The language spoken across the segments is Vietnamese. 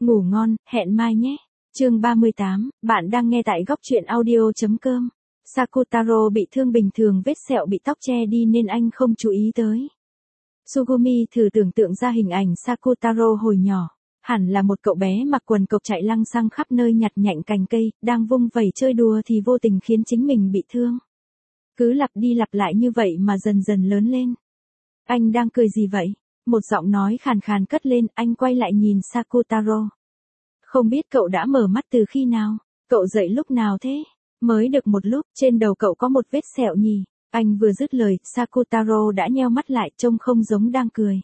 Ngủ ngon, hẹn mai nhé. Chương 38, bạn đang nghe tại góc truyện audio.com. Sakutaro bị thương bình thường, vết sẹo bị tóc che đi nên anh không chú ý tới. Sugumi thử tưởng tượng ra hình ảnh Sakutaro hồi nhỏ. Hẳn là một cậu bé mặc quần cộc chạy lăng xăng khắp nơi nhặt nhạnh cành cây, đang vung vẩy chơi đùa thì vô tình khiến chính mình bị thương. Cứ lặp đi lặp lại như vậy mà dần dần lớn lên. Anh đang cười gì vậy? Một giọng nói khàn khàn cất lên, anh quay lại nhìn Sakutaro. Không biết cậu đã mở mắt từ khi nào? Cậu dậy lúc nào thế? Mới được một lúc, trên đầu cậu có một vết sẹo nhỉ? Anh vừa dứt lời, Sakutaro đã nheo mắt lại, trông không giống đang cười.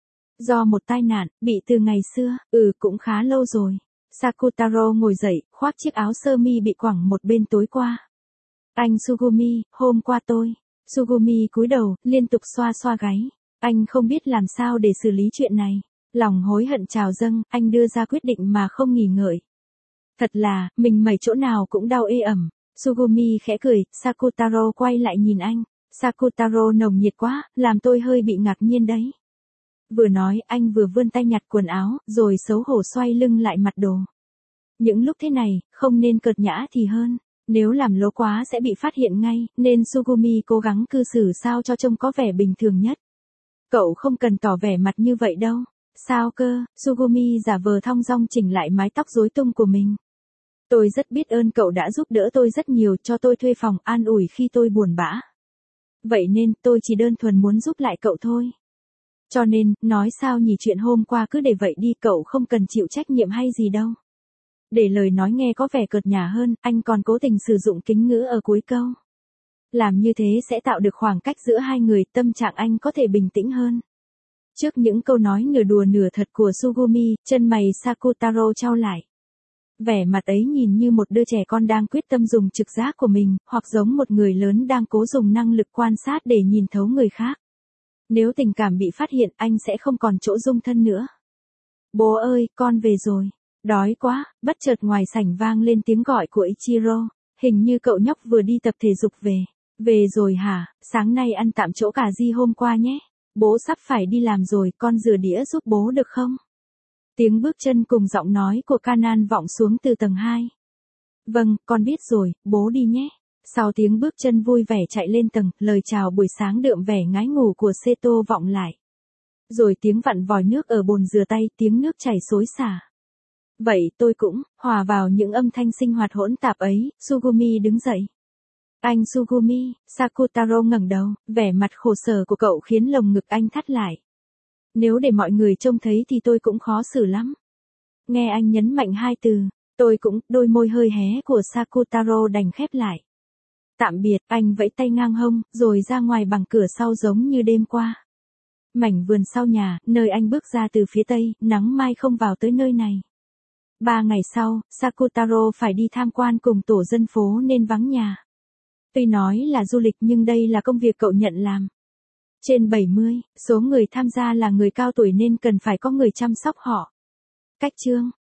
Do một tai nạn, bị từ ngày xưa, cũng khá lâu rồi. Sakutaro ngồi dậy, khoác chiếc áo sơ mi bị quẳng một bên tối qua. Anh Sugumi, hôm qua tôi. Sugumi cúi đầu, liên tục xoa xoa gáy. Anh không biết làm sao để xử lý chuyện này. Lòng hối hận trào dâng, anh đưa ra quyết định mà không nghỉ ngợi. Thật là, mình mẩy chỗ nào cũng đau ê ẩm. Sugumi khẽ cười, Sakutaro quay lại nhìn anh. Sakutaro nồng nhiệt quá, làm tôi hơi bị ngạc nhiên đấy. Vừa nói, anh vừa vươn tay nhặt quần áo, rồi xấu hổ xoay lưng lại mặt đồ. Những lúc thế này, không nên cợt nhã thì hơn. Nếu làm lố quá sẽ bị phát hiện ngay, nên Sugumi cố gắng cư xử sao cho trông có vẻ bình thường nhất. Cậu không cần tỏ vẻ mặt như vậy đâu. Sao cơ? Sugumi giả vờ thong dong chỉnh lại mái tóc rối tung của mình. Tôi rất biết ơn cậu đã giúp đỡ tôi rất nhiều, cho tôi thuê phòng, an ủi khi tôi buồn bã. Vậy nên, tôi chỉ đơn thuần muốn giúp lại cậu thôi. Cho nên, nói sao nhỉ, chuyện hôm qua cứ để vậy đi, cậu không cần chịu trách nhiệm hay gì đâu. Để lời nói nghe có vẻ cợt nhả hơn, anh còn cố tình sử dụng kính ngữ ở cuối câu. Làm như thế sẽ tạo được khoảng cách giữa hai người, tâm trạng anh có thể bình tĩnh hơn. Trước những câu nói nửa đùa nửa thật của Sugumi, chân mày Sakutaro chau lại. Vẻ mặt ấy nhìn như một đứa trẻ con đang quyết tâm dùng trực giác của mình, hoặc giống một người lớn đang cố dùng năng lực quan sát để nhìn thấu người khác. Nếu tình cảm bị phát hiện, anh sẽ không còn chỗ dung thân nữa. Bố ơi, con về rồi. Đói quá. Bất chợt ngoài sảnh vang lên tiếng gọi của Ichiro. Hình như cậu nhóc vừa đi tập thể dục về. Về rồi hả? Sáng nay ăn tạm chỗ cà ri hôm qua nhé. Bố sắp phải đi làm rồi, con rửa đĩa giúp bố được không? Tiếng bước chân cùng giọng nói của Kanan vọng xuống từ tầng 2. Vâng, con biết rồi, bố đi nhé. Sau tiếng bước chân vui vẻ chạy lên tầng, lời chào buổi sáng đượm vẻ ngái ngủ của Seto vọng lại. Rồi tiếng vặn vòi nước ở bồn rửa tay, tiếng nước chảy xối xả. Vậy tôi cũng, hòa vào những âm thanh sinh hoạt hỗn tạp ấy, Sugumi đứng dậy. Anh Sugumi, Sakutaro ngẩng đầu, vẻ mặt khổ sở của cậu khiến lồng ngực anh thắt lại. Nếu để mọi người trông thấy thì tôi cũng khó xử lắm. Nghe anh nhấn mạnh hai từ, tôi cũng, đôi môi hơi hé của Sakutaro đành khép lại. Tạm biệt, anh vẫy tay ngang hông, rồi ra ngoài bằng cửa sau giống như đêm qua. Mảnh vườn sau nhà, nơi anh bước ra từ phía tây, nắng mai không vào tới nơi này. 3 ngày sau, Sakutaro phải đi tham quan cùng tổ dân phố nên vắng nhà. Tuy nói là du lịch nhưng đây là công việc cậu nhận làm. Trên 70, số người tham gia là người cao tuổi nên cần phải có người chăm sóc họ. Cách chương